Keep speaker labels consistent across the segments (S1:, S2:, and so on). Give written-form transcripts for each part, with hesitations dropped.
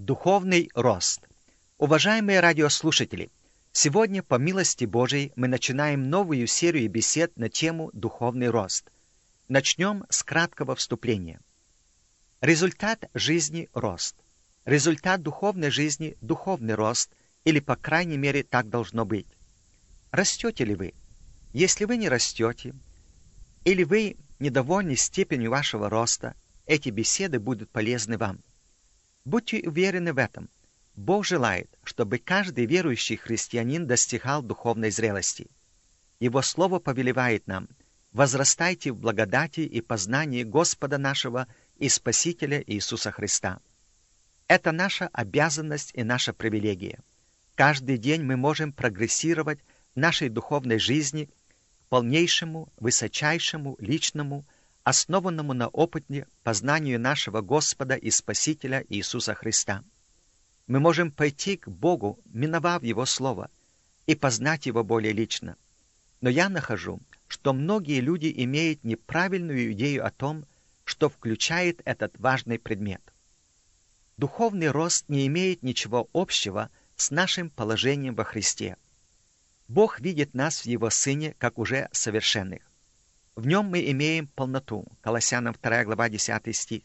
S1: Духовный рост. Уважаемые радиослушатели, сегодня, по милости Божией, мы начинаем новую серию бесед на тему «Духовный рост». Начнем с краткого вступления. Результат жизни – рост. Результат духовной жизни – духовный рост, или, по крайней мере, так должно быть. Растете ли вы? Если вы не растете, или вы недовольны степенью вашего роста, эти беседы будут полезны вам. Будьте уверены в этом. Бог желает, чтобы каждый верующий христианин достигал духовной зрелости. Его Слово повелевает нам: возрастайте в благодати и познании Господа нашего и Спасителя Иисуса Христа. Это наша обязанность и наша привилегия. Каждый день мы можем прогрессировать в нашей духовной жизни к полнейшему, высочайшему, личному, основанному на опыте познанию нашего Господа и Спасителя Иисуса Христа. Мы можем пойти к Богу, миновав Его Слово, и познать Его более лично. Но я нахожу, что многие люди имеют неправильную идею о том, что включает этот важный предмет. Духовный рост не имеет ничего общего с нашим положением во Христе. Бог видит нас в Его Сыне как уже совершенных. В Нем мы имеем полноту. Колоссянам 2 глава 10 стих.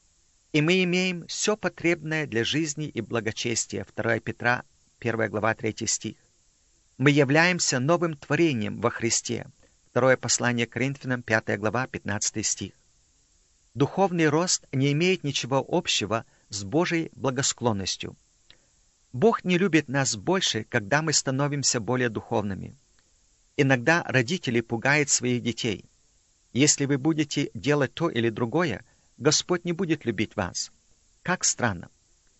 S1: И мы имеем все потребное для жизни и благочестия. 2 Петра 1 глава 3 стих. Мы являемся новым творением во Христе. 2 послание к Коринфянам 5 глава 15 стих. Духовный рост не имеет ничего общего с Божьей благосклонностью. Бог не любит нас больше, когда мы становимся более духовными. Иногда родители пугают своих детей. Если вы будете делать то или другое, Господь не будет любить вас. Как странно.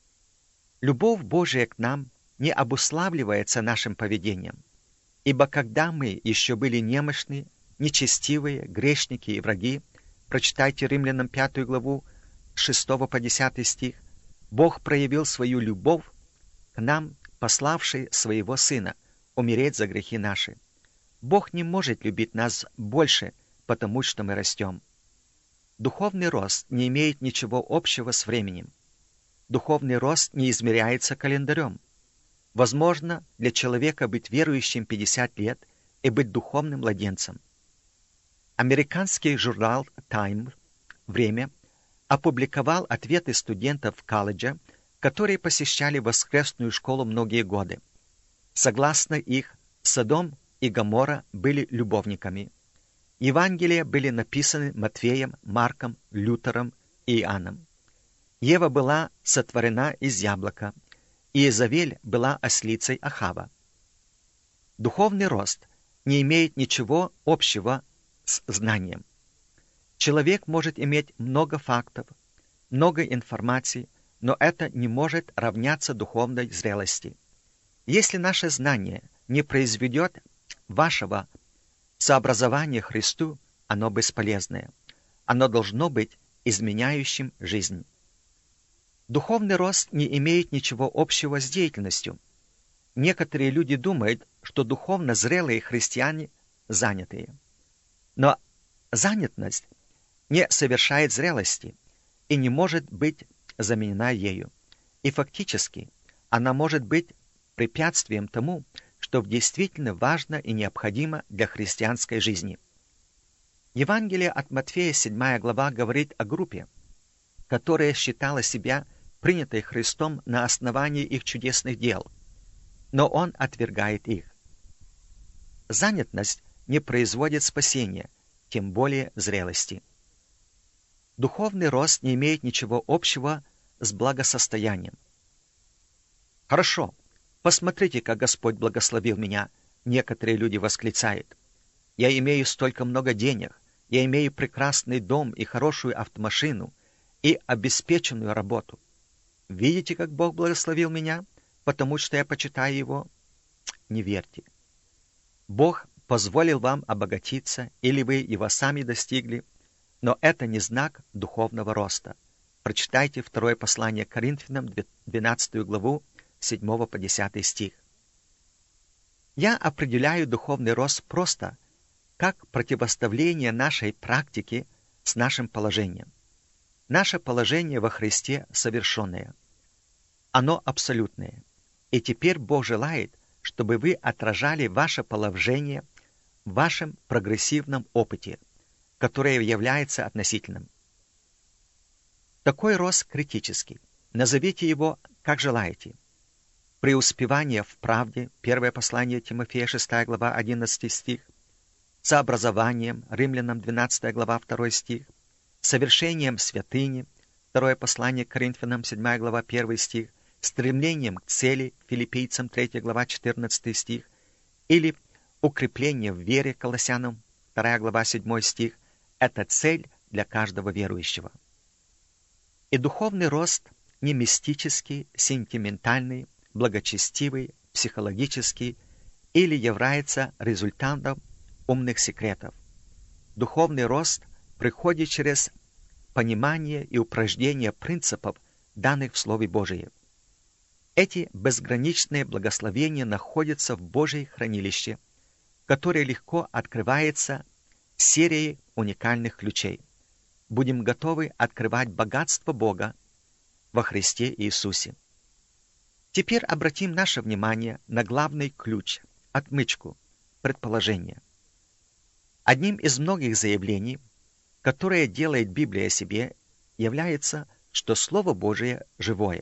S1: Любовь Божия к нам не обуславливается нашим поведением. Ибо когда мы еще были немощны, нечестивые, грешники и враги, прочитайте Римлянам 5 главу, 6 по 10 стих, Бог проявил свою любовь к нам, пославший своего Сына умереть за грехи наши. Бог не может любить нас больше, потому что мы растем. Духовный рост не имеет ничего общего с временем. Духовный рост не измеряется календарем. Возможно для человека быть верующим 50 лет и быть духовным младенцем. Американский журнал Time «Время» опубликовал ответы студентов колледжа, которые посещали воскресную школу многие годы. Согласно их, Содом и Гоморра были любовниками. Евангелия были написаны Матфеем, Марком, Лютером и Иоанном. Ева была сотворена из яблока, и Иезавель была ослицей Ахава. Духовный рост не имеет ничего общего с знанием. Человек может иметь много фактов, много информации, но это не может равняться духовной зрелости. Если наше знание не произведет вашего сообразования Христу, оно бесполезное. Оно должно быть изменяющим жизнь. Духовный рост не имеет ничего общего с деятельностью. Некоторые люди думают, что духовно зрелые христиане занятые. Но занятость не совершает зрелости и не может быть заменена ею. И фактически она может быть препятствием тому, что действительно важно и необходимо для христианской жизни. Евангелие от Матфея 7 глава говорит о группе, которая считала себя принятой Христом на основании их чудесных дел, но Он отвергает их. Занятость не производит спасения, тем более зрелости. Духовный рост не имеет ничего общего с благосостоянием. Хорошо, посмотрите, как Господь благословил меня, некоторые люди восклицают. Я имею столько много денег, я имею прекрасный дом и хорошую автомашину и обеспеченную работу. Видите, как Бог благословил меня, потому что я почитаю Его? Не верьте. Бог позволил вам обогатиться, или вы его сами достигли, но это не знак духовного роста. Прочитайте 2 послание к Коринфянам, 12 главу, 7 по 10 стих. Я определяю духовный рост просто как противоставление нашей практики с нашим положением. Наше положение во Христе совершенное. Оно абсолютное. И теперь Бог желает, чтобы вы отражали ваше положение в вашем прогрессивном опыте, которое является относительным. Такой рост критический. Назовите его, как желаете. Преуспевание в правде, первое послание Тимофея, 6 глава, 11 стих, сообразованием, Римлянам, 12 глава, 2 стих, совершением святыни, второе послание к Коринфянам, 7 глава, 1 стих, стремлением к цели, Филиппийцам, 3 глава, 14 стих, или укрепление в вере, Колоссянам, 2 глава, 7 стих, это цель для каждого верующего. И духовный рост не мистический, сентиментальный, благочестивый, психологический или является результатом умных секретов. Духовный рост приходит через понимание и упражнение принципов, данных в Слове Божьем. Эти безграничные благословения находятся в Божьей хранилище, которое легко открывается серией уникальных ключей. Будем готовы открывать богатство Бога во Христе Иисусе. Теперь обратим наше внимание на главный ключ, отмычку, предположение. Одним из многих заявлений, которое делает Библия о себе, является, что Слово Божие живое.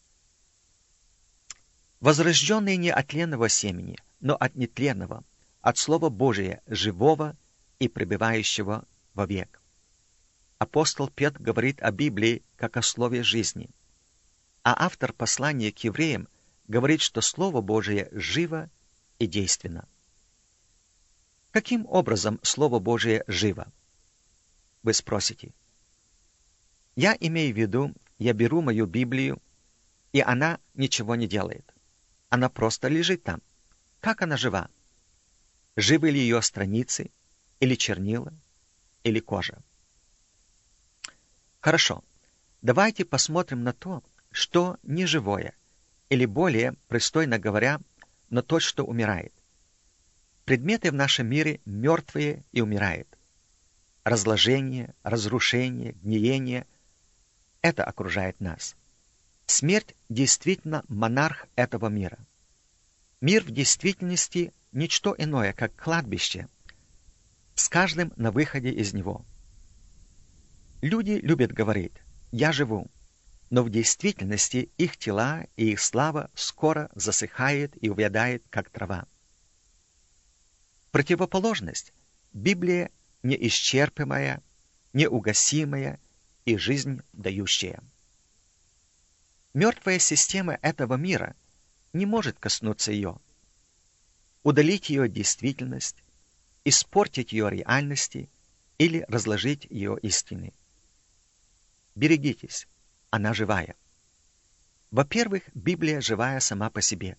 S1: Возрожденные не от тленного семени, но от нетленного, от Слова Божия, живого и пребывающего вовек. Апостол Петр говорит о Библии как о слове жизни, а автор послания к евреям говорит, что Слово Божие живо и действенно. Каким образом Слово Божие живо? Вы спросите. Я имею в виду, я беру мою Библию, и она ничего не делает. Она просто лежит там. Как она жива? Живы ли ее страницы, или чернила, или кожа? Хорошо. Давайте посмотрим на то, что неживое, или более, пристойно говоря, на то, что умирает. Предметы в нашем мире мертвые и умирают. Разложение, разрушение, гниение – это окружает нас. Смерть действительно монарх этого мира. Мир в действительности – ничто иное, как кладбище, с каждым на выходе из него. Люди любят говорить «я живу», но в действительности их тела и их слава скоро засыхает и увядает, как трава. Противоположность – Библия неисчерпаемая, неугасимая и жизнь дающая. Мертвая система этого мира не может коснуться ее, удалить ее действительность, испортить ее реальности или разложить ее истины. Берегитесь, она живая. Во-первых, Библия живая сама по себе.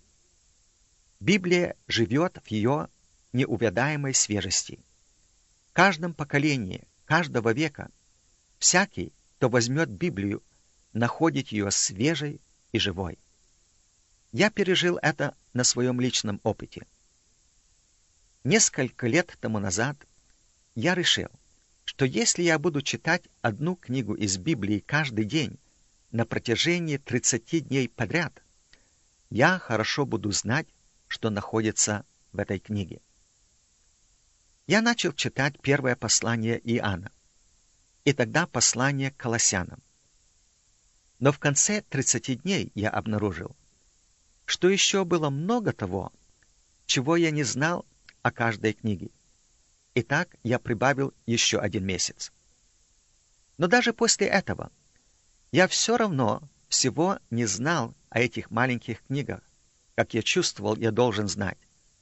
S1: Библия живет в ее неувядаемой свежести. В каждом поколении, каждого века, всякий, кто возьмет Библию, находит ее свежей и живой. Я пережил это на своем личном опыте. Несколько лет тому назад я решил, что если я буду читать одну книгу из Библии каждый день на протяжении 30 дней подряд, я хорошо буду знать, что находится в этой книге. Я начал читать первое послание Иоанна, и тогда послание к Колоссянам. Но в конце 30 дней я обнаружил, что еще было много того, чего я не знал о каждой книге. Итак, я прибавил еще 1 месяц. Но даже после этого я все равно всего не знал о этих маленьких книгах, как я чувствовал, я должен знать.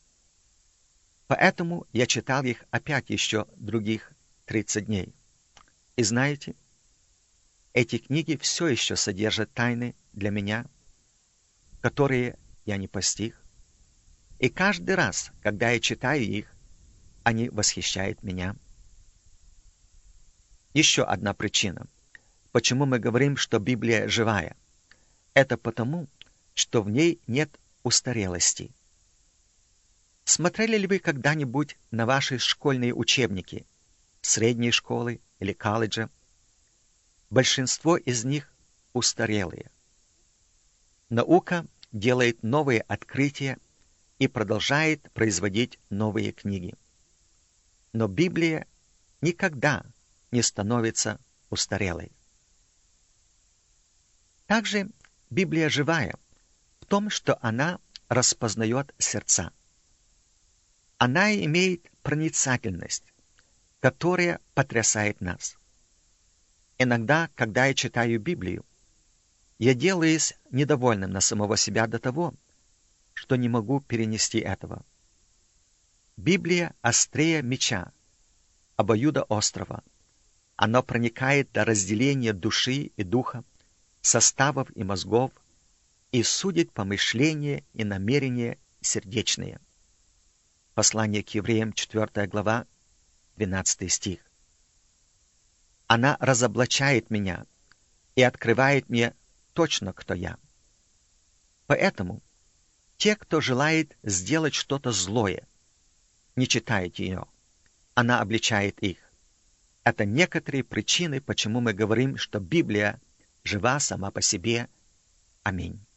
S1: Поэтому я читал их опять еще других 30 дней. И знаете, эти книги все еще содержат тайны для меня, которые я не постиг. И каждый раз, когда я читаю их, они восхищают меня. Еще одна причина, почему мы говорим, что Библия живая. Это потому, что в ней нет устарелости. Смотрели ли вы когда-нибудь на ваши школьные учебники, средней школы или колледжа? Большинство из них устарелые. Наука делает новые открытия и продолжает производить новые книги. Но Библия никогда не становится устарелой. Также Библия живая в том, что она распознает сердца. Она имеет проницательность, которая потрясает нас. Иногда, когда я читаю Библию, я делаюсь недовольным на самого себя до того, что не могу перенести этого. Библия острее меча, обоюдоострого. Оно проникает до разделения души и духа, составов и мозгов, и судит помышления и намерения сердечные. Послание к евреям, 4 глава, 12 стих. Она разоблачает меня и открывает мне точно, кто я. Поэтому те, кто желает сделать что-то злое, не читают ее. Она обличает их. Это некоторые причины, почему мы говорим, что Библия жива сама по себе. Аминь.